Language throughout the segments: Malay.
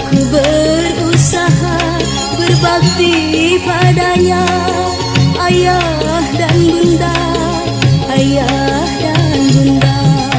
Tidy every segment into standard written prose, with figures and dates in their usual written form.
Aku berusaha berbakti padanya, ayah dan bunda, ayah dan bunda.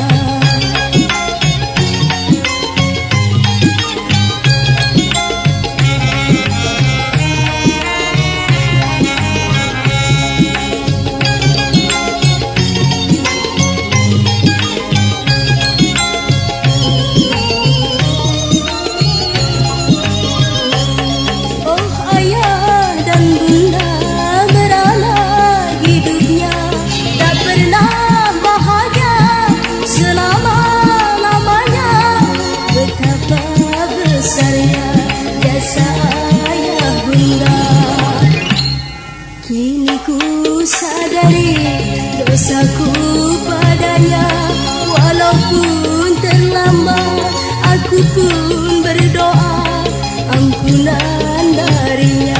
Kini ku sadari dosaku padanya, walaupun terlambat aku pun berdoa ampunan darinya.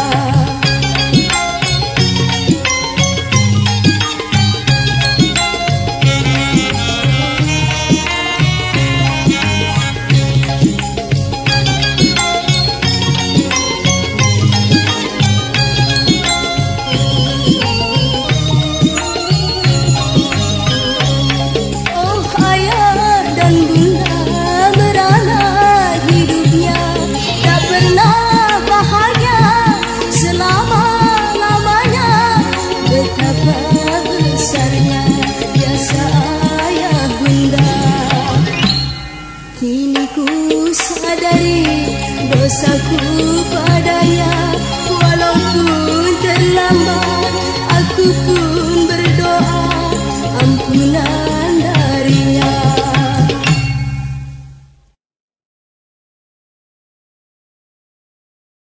Kini ku sadari dosaku padanya, walaupun terlambat aku pun berdoa ampunan